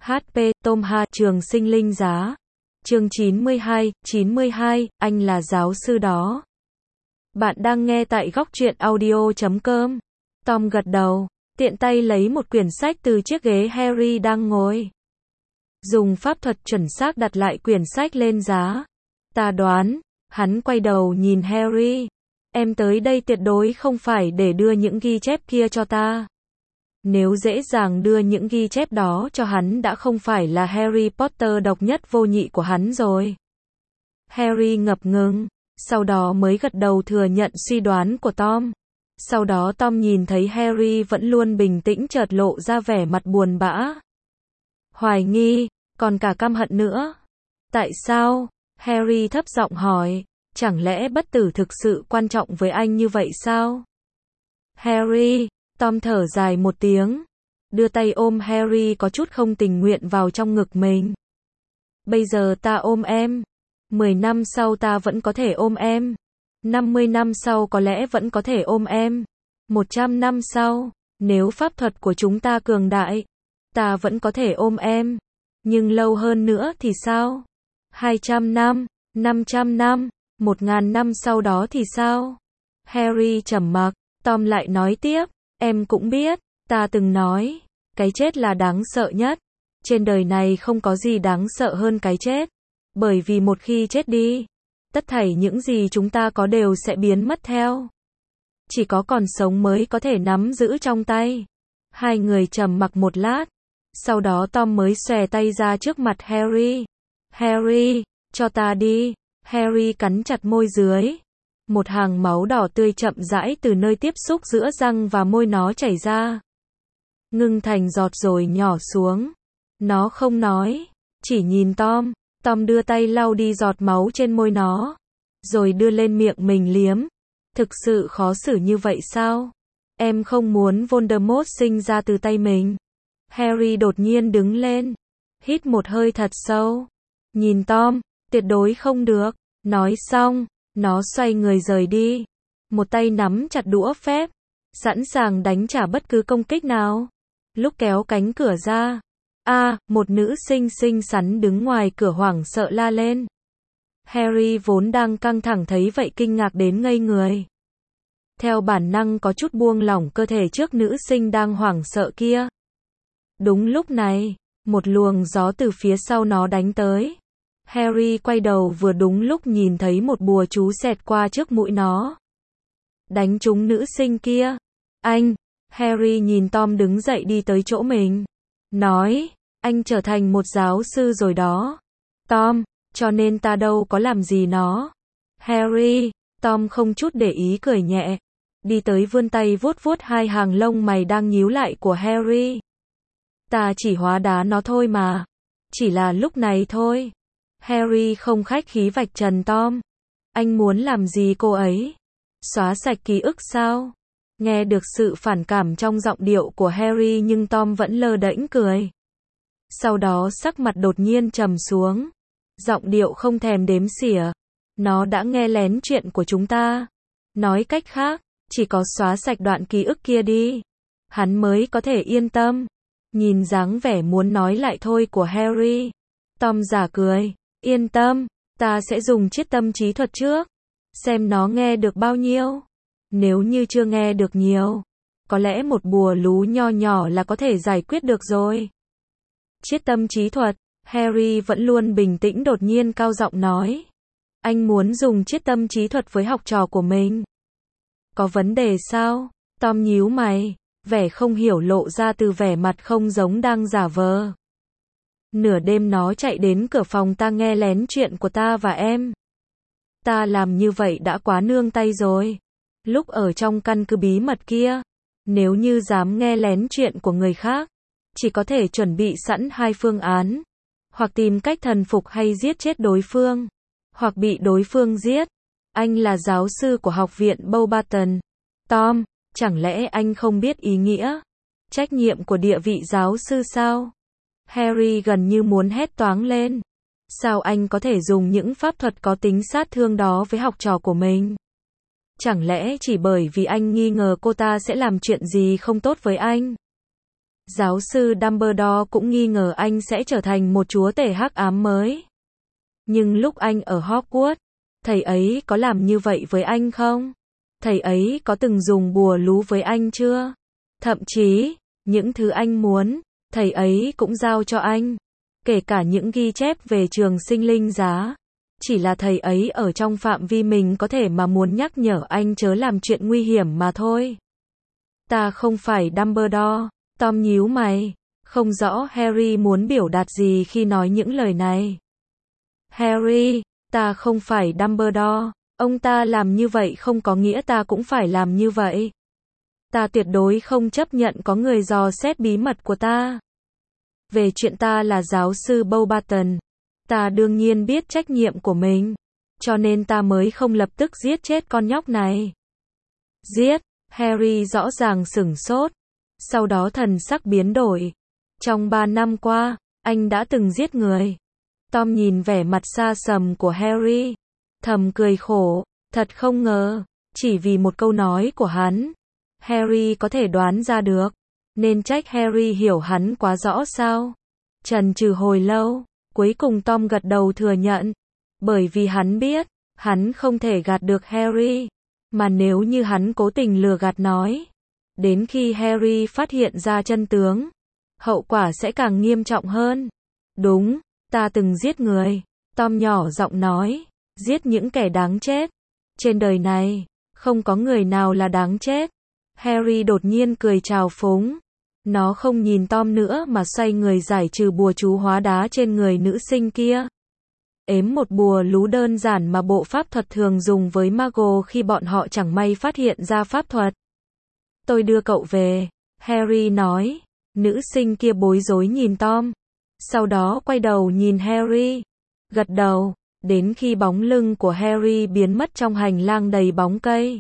HP, Tom Hà, trường sinh linh giá. Chương 92, anh là giáo sư đó. Bạn đang nghe tại góc truyện audio.com. Tom gật đầu, tiện tay lấy một quyển sách từ chiếc ghế Harry đang ngồi. Dùng pháp thuật chuẩn xác đặt lại quyển sách lên giá. Ta đoán, hắn quay đầu nhìn Harry. Em tới đây tuyệt đối không phải để đưa những ghi chép kia cho ta. Nếu dễ dàng đưa những ghi chép đó cho hắn đã không phải là Harry Potter độc nhất vô nhị của hắn rồi. Harry ngập ngừng, sau đó mới gật đầu thừa nhận suy đoán của Tom. Sau đó Tom nhìn thấy Harry vẫn luôn bình tĩnh chợt lộ ra vẻ mặt buồn bã. Hoài nghi, còn cả căm hận nữa. Tại sao? Harry thấp giọng hỏi, chẳng lẽ bất tử thực sự quan trọng với anh như vậy sao? Harry, Tom thở dài một tiếng, đưa tay ôm Harry có chút không tình nguyện vào trong ngực mình. Bây giờ ta ôm em, 10 năm sau ta vẫn có thể ôm em, 50 năm sau có lẽ vẫn có thể ôm em, 100 năm sau, nếu pháp thuật của chúng ta cường đại, ta vẫn có thể ôm em, nhưng lâu hơn nữa thì sao? 200 năm, 500 năm, 1000 năm sau đó thì sao? Harry trầm mặc, Tom lại nói tiếp, em cũng biết, ta từng nói, cái chết là đáng sợ nhất. Trên đời này không có gì đáng sợ hơn cái chết. Bởi vì một khi chết đi, tất thảy những gì chúng ta có đều sẽ biến mất theo. Chỉ có còn sống mới có thể nắm giữ trong tay. Hai người trầm mặc một lát. Sau đó Tom mới xòe tay ra trước mặt Harry. Harry, cho ta đi. Harry cắn chặt môi dưới. Một hàng máu đỏ tươi chậm rãi từ nơi tiếp xúc giữa răng và môi nó chảy ra. Ngưng thành giọt rồi nhỏ xuống. Nó không nói, chỉ nhìn Tom. Tom đưa tay lau đi giọt máu trên môi nó. Rồi đưa lên miệng mình liếm. Thực sự khó xử như vậy sao? Em không muốn Voldemort sinh ra từ tay mình. Harry đột nhiên đứng lên. Hít một hơi thật sâu. Nhìn Tom, tuyệt đối không được. Nói xong, nó xoay người rời đi. Một tay nắm chặt đũa phép. Sẵn sàng đánh trả bất cứ công kích nào. Lúc kéo cánh cửa ra. Một nữ sinh xinh xắn đứng ngoài cửa hoảng sợ la lên. Harry vốn đang căng thẳng thấy vậy kinh ngạc đến ngây người. Theo bản năng có chút buông lỏng cơ thể trước nữ sinh đang hoảng sợ kia. Đúng lúc này, một luồng gió từ phía sau nó đánh tới. Harry quay đầu vừa đúng lúc nhìn thấy một bùa chú xẹt qua trước mũi nó. Đánh trúng nữ sinh kia. Anh, Harry nhìn Tom đứng dậy đi tới chỗ mình. Nói, anh trở thành một giáo sư rồi đó. Tom, cho nên ta đâu có làm gì nó. Harry, Tom không chút để ý cười nhẹ. Đi tới vươn tay vuốt vuốt hai hàng lông mày đang nhíu lại của Harry. Ta chỉ hóa đá nó thôi mà. Chỉ là lúc này thôi. Harry không khách khí vạch trần Tom. Anh muốn làm gì cô ấy? Xóa sạch ký ức sao? Nghe được sự phản cảm trong giọng điệu của Harry nhưng Tom vẫn lơ đễnh cười. Sau đó sắc mặt đột nhiên trầm xuống. Giọng điệu không thèm đếm xỉa. Nó đã nghe lén chuyện của chúng ta. Nói cách khác, chỉ có xóa sạch đoạn ký ức kia đi. Hắn mới có thể yên tâm. Nhìn dáng vẻ muốn nói lại thôi của Harry. Tom giả cười. Yên tâm, ta sẽ dùng chiết tâm trí thuật trước. Xem nó nghe được bao nhiêu. Nếu như chưa nghe được nhiều, có lẽ một bùa lú nho nhỏ là có thể giải quyết được rồi. Chiết tâm trí thuật, Harry vẫn luôn bình tĩnh đột nhiên cao giọng nói. Anh muốn dùng chiết tâm trí thuật với học trò của mình. Có vấn đề sao? Tom nhíu mày, vẻ không hiểu lộ ra từ vẻ mặt không giống đang giả vờ. Nửa đêm nó chạy đến cửa phòng ta nghe lén chuyện của ta và em. Ta làm như vậy đã quá nương tay rồi. Lúc ở trong căn cứ bí mật kia, nếu như dám nghe lén chuyện của người khác, chỉ có thể chuẩn bị sẵn hai phương án. Hoặc tìm cách thần phục hay giết chết đối phương. Hoặc bị đối phương giết. Anh là giáo sư của học viện Beauxbaton. Tom, chẳng lẽ anh không biết ý nghĩa, trách nhiệm của địa vị giáo sư sao? Harry gần như muốn hét toáng lên. Sao anh có thể dùng những pháp thuật có tính sát thương đó với học trò của mình? Chẳng lẽ chỉ bởi vì anh nghi ngờ cô ta sẽ làm chuyện gì không tốt với anh? Giáo sư Dumbledore cũng nghi ngờ anh sẽ trở thành một chúa tể hắc ám mới. Nhưng lúc anh ở Hogwarts, thầy ấy có làm như vậy với anh không? Thầy ấy có từng dùng bùa lú với anh chưa? Thậm chí, những thứ anh muốn, thầy ấy cũng giao cho anh. Kể cả những ghi chép về trường sinh linh giá. Chỉ là thầy ấy ở trong phạm vi mình có thể mà muốn nhắc nhở anh chớ làm chuyện nguy hiểm mà thôi. Ta không phải Dumbledore. Tom nhíu mày. Không rõ Harry muốn biểu đạt gì khi nói những lời này. Harry, ta không phải Dumbledore. Ông ta làm như vậy không có nghĩa ta cũng phải làm như vậy. Ta tuyệt đối không chấp nhận có người dò xét bí mật của ta. Về chuyện ta là giáo sư Beauxbaton, ta đương nhiên biết trách nhiệm của mình, cho nên ta mới không lập tức giết chết con nhóc này. Giết? Harry rõ ràng sửng sốt, sau đó thần sắc biến đổi. Trong 3 năm qua, anh đã từng giết người. Tom nhìn vẻ mặt xa sầm của Harry, thầm cười khổ, thật không ngờ, chỉ vì một câu nói của hắn, Harry có thể đoán ra được. Nên trách Harry hiểu hắn quá rõ sao? Chần chừ hồi lâu, cuối cùng Tom gật đầu thừa nhận. Bởi vì hắn biết, hắn không thể gạt được Harry. Mà nếu như hắn cố tình lừa gạt nói, đến khi Harry phát hiện ra chân tướng, hậu quả sẽ càng nghiêm trọng hơn. Đúng, ta từng giết người. Tom nhỏ giọng nói, giết những kẻ đáng chết. Trên đời này, không có người nào là đáng chết. Harry đột nhiên cười trào phúng. Nó không nhìn Tom nữa mà xoay người giải trừ bùa chú hóa đá trên người nữ sinh kia. Ếm một bùa lú đơn giản mà bộ pháp thuật thường dùng với Mago khi bọn họ chẳng may phát hiện ra pháp thuật. Tôi đưa cậu về, Harry nói. Nữ sinh kia bối rối nhìn Tom. Sau đó quay đầu nhìn Harry. Gật đầu, đến khi bóng lưng của Harry biến mất trong hành lang đầy bóng cây.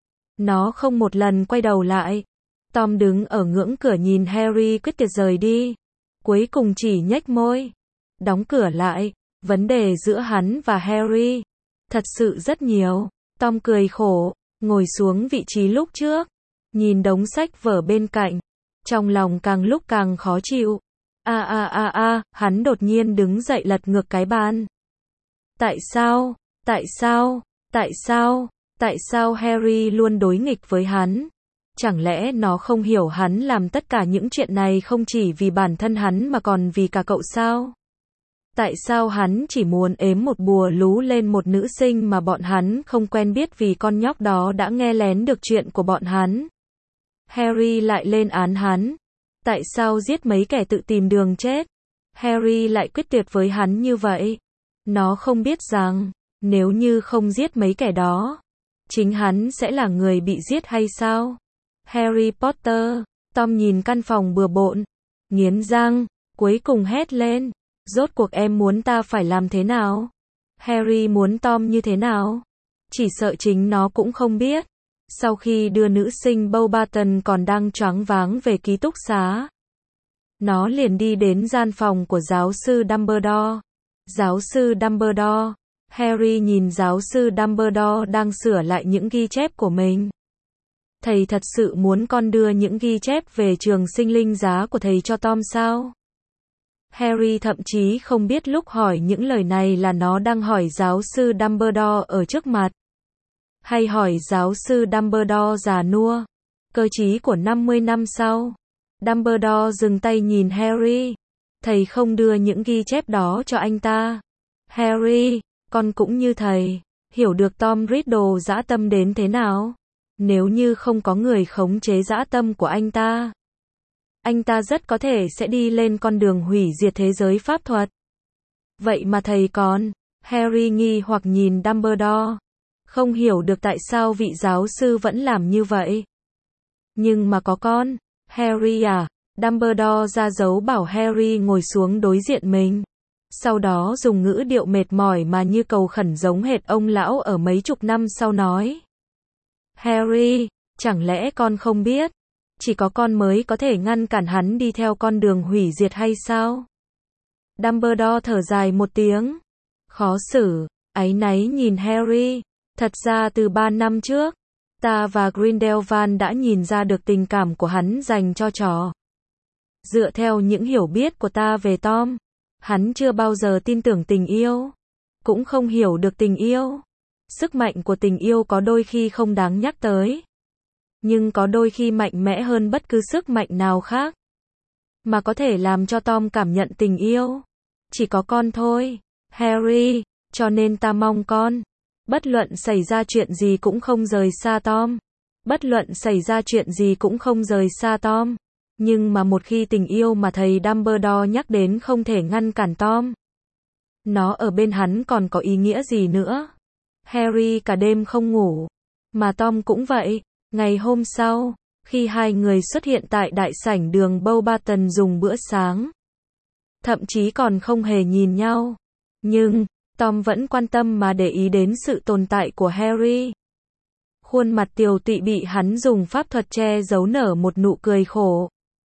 Nó không một lần quay đầu lại. Tom đứng ở ngưỡng cửa nhìn Harry quyết tuyệt rời đi. Cuối cùng chỉ nhếch môi. Đóng cửa lại. Vấn đề giữa hắn và Harry thật sự rất nhiều. Tom cười khổ, ngồi xuống vị trí lúc trước. Nhìn đống sách vở bên cạnh. Trong lòng càng lúc càng khó chịu. Hắn đột nhiên đứng dậy lật ngược cái bàn. Tại sao? Tại sao? Tại sao? Tại sao Harry luôn đối nghịch với hắn? Chẳng lẽ nó không hiểu hắn làm tất cả những chuyện này không chỉ vì bản thân hắn mà còn vì cả cậu sao? Tại sao hắn chỉ muốn ếm một bùa lú lên một nữ sinh mà bọn hắn không quen biết vì con nhóc đó đã nghe lén được chuyện của bọn hắn? Harry lại lên án hắn. Tại sao giết mấy kẻ tự tìm đường chết? Harry lại quyết tuyệt với hắn như vậy. Nó không biết rằng, nếu như không giết mấy kẻ đó, chính hắn sẽ là người bị giết hay sao? Harry Potter, Tom nhìn căn phòng bừa bộn, nghiến răng, cuối cùng hét lên. Rốt cuộc em muốn ta phải làm thế nào? Harry muốn Tom như thế nào? Chỉ sợ chính nó cũng không biết. Sau khi đưa nữ sinh Beauxbaton còn đang choáng váng về ký túc xá, nó liền đi đến gian phòng của giáo sư Dumbledore. Giáo sư Dumbledore. Harry nhìn giáo sư Dumbledore đang sửa lại những ghi chép của mình. Thầy thật sự muốn con đưa những ghi chép về trường sinh linh giá của thầy cho Tom sao? Harry thậm chí không biết lúc hỏi những lời này là nó đang hỏi giáo sư Dumbledore ở trước mặt, hay hỏi giáo sư Dumbledore già nua, cơ trí của 50 năm sau. Dumbledore dừng tay nhìn Harry. Thầy không đưa những ghi chép đó cho anh ta. Harry, con cũng như thầy, hiểu được Tom Riddle dã tâm đến thế nào. Nếu như không có người khống chế dã tâm của anh ta rất có thể sẽ đi lên con đường hủy diệt thế giới pháp thuật. Vậy mà thầy còn, Harry nghi hoặc nhìn Dumbledore, không hiểu được tại sao vị giáo sư vẫn làm như vậy. Nhưng mà có con, Harry à, Dumbledore ra dấu bảo Harry ngồi xuống đối diện mình. Sau đó dùng ngữ điệu mệt mỏi mà như cầu khẩn giống hệt ông lão ở mấy chục năm sau nói. Harry, chẳng lẽ con không biết? Chỉ có con mới có thể ngăn cản hắn đi theo con đường hủy diệt hay sao? Dumbledore thở dài một tiếng. Khó xử, áy náy nhìn Harry. Thật ra từ 3 năm trước, ta và Grindelwald đã nhìn ra được tình cảm của hắn dành cho trò Dựa theo những hiểu biết của ta về Tom, hắn chưa bao giờ tin tưởng tình yêu, cũng không hiểu được tình yêu. Sức mạnh của tình yêu có đôi khi không đáng nhắc tới, nhưng có đôi khi mạnh mẽ hơn bất cứ sức mạnh nào khác, mà có thể làm cho Tom cảm nhận tình yêu. Chỉ có con thôi, Harry, cho nên ta mong con, bất luận xảy ra chuyện gì cũng không rời xa Tom. Bất luận xảy ra chuyện gì cũng không rời xa Tom. Nhưng mà một khi tình yêu mà thầy Dumbledore nhắc đến không thể ngăn cản Tom. Nó ở bên hắn còn có ý nghĩa gì nữa? Harry cả đêm không ngủ, mà Tom cũng vậy. Ngày hôm sau, khi hai người xuất hiện tại đại sảnh đường Beauxbaton dùng bữa sáng, thậm chí còn không hề nhìn nhau, nhưng Tom vẫn quan tâm mà để ý đến sự tồn tại của Harry. Khuôn mặt tiều tụy bị hắn dùng pháp thuật che giấu nở một nụ cười khổ.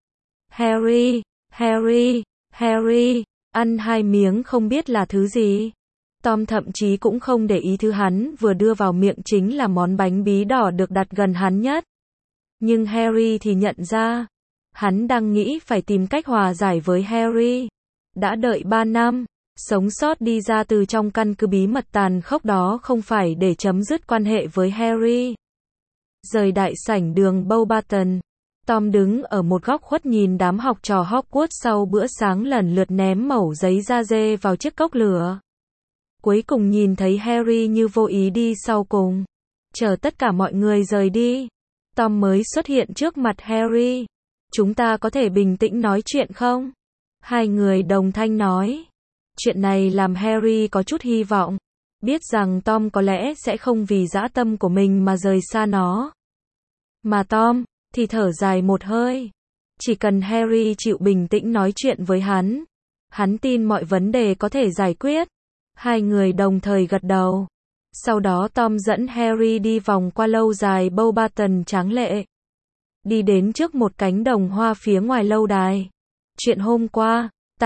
Harry, Harry, Harry, ăn hai miếng không biết là thứ gì. Tom thậm chí cũng không để ý thứ hắn vừa đưa vào miệng chính là món bánh bí đỏ được đặt gần hắn nhất. Nhưng Harry thì nhận ra, hắn đang nghĩ phải tìm cách hòa giải với Harry. Đã đợi 3 năm, sống sót đi ra từ trong căn cứ bí mật tàn khốc đó không phải để chấm dứt quan hệ với Harry. Rời đại sảnh đường Beauxbaton, Tom đứng ở một góc khuất nhìn đám học trò Hogwarts sau bữa sáng lần lượt ném mẩu giấy da dê vào chiếc cốc lửa. Cuối cùng nhìn thấy Harry như vô ý đi sau cùng. Chờ tất cả mọi người rời đi, Tom mới xuất hiện trước mặt Harry. Chúng ta có thể bình tĩnh nói chuyện không? Hai người đồng thanh nói. Chuyện này làm Harry có chút hy vọng, biết rằng Tom có lẽ sẽ không vì dã tâm của mình mà rời xa nó. Mà Tom thì thở dài một hơi. Chỉ cần Harry chịu bình tĩnh nói chuyện với hắn tin mọi vấn đề có thể giải quyết. Hai người đồng thời gật đầu. Sau đó Tom dẫn Harry đi vòng qua lâu dài Beauxbaton tráng lệ, đi đến trước một cánh đồng hoa phía ngoài lâu đài. Chuyện hôm qua,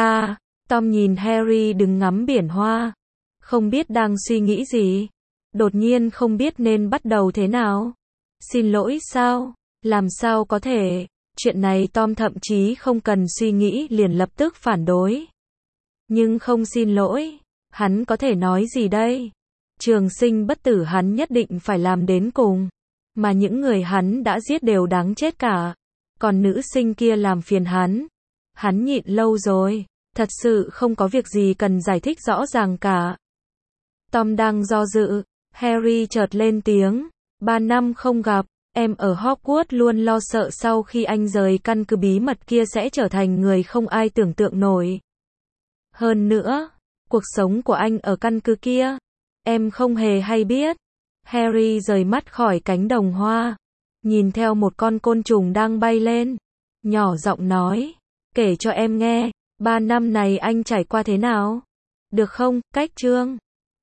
Tom nhìn Harry đứng ngắm biển hoa, không biết đang suy nghĩ gì. Đột nhiên không biết nên bắt đầu thế nào. Xin lỗi sao? Làm sao có thể? Chuyện này Tom thậm chí không cần suy nghĩ liền lập tức phản đối. Nhưng không xin lỗi, hắn có thể nói gì đây? Trường sinh bất tử hắn nhất định phải làm đến cùng. Mà những người hắn đã giết đều đáng chết cả. Còn nữ sinh kia làm phiền hắn nhịn lâu rồi. Thật sự không có việc gì cần giải thích rõ ràng cả. Tom đang do dự, Harry chợt lên tiếng. 3 năm không gặp, em ở Hogwarts luôn lo sợ sau khi anh rời căn cứ bí mật kia sẽ trở thành người không ai tưởng tượng nổi. Hơn nữa, cuộc sống của anh ở căn cứ kia, em không hề hay biết. Harry rời mắt khỏi cánh đồng hoa, nhìn theo một con côn trùng đang bay lên, nhỏ giọng nói, kể cho em nghe, 3 năm này anh trải qua thế nào? Được không? Cách chương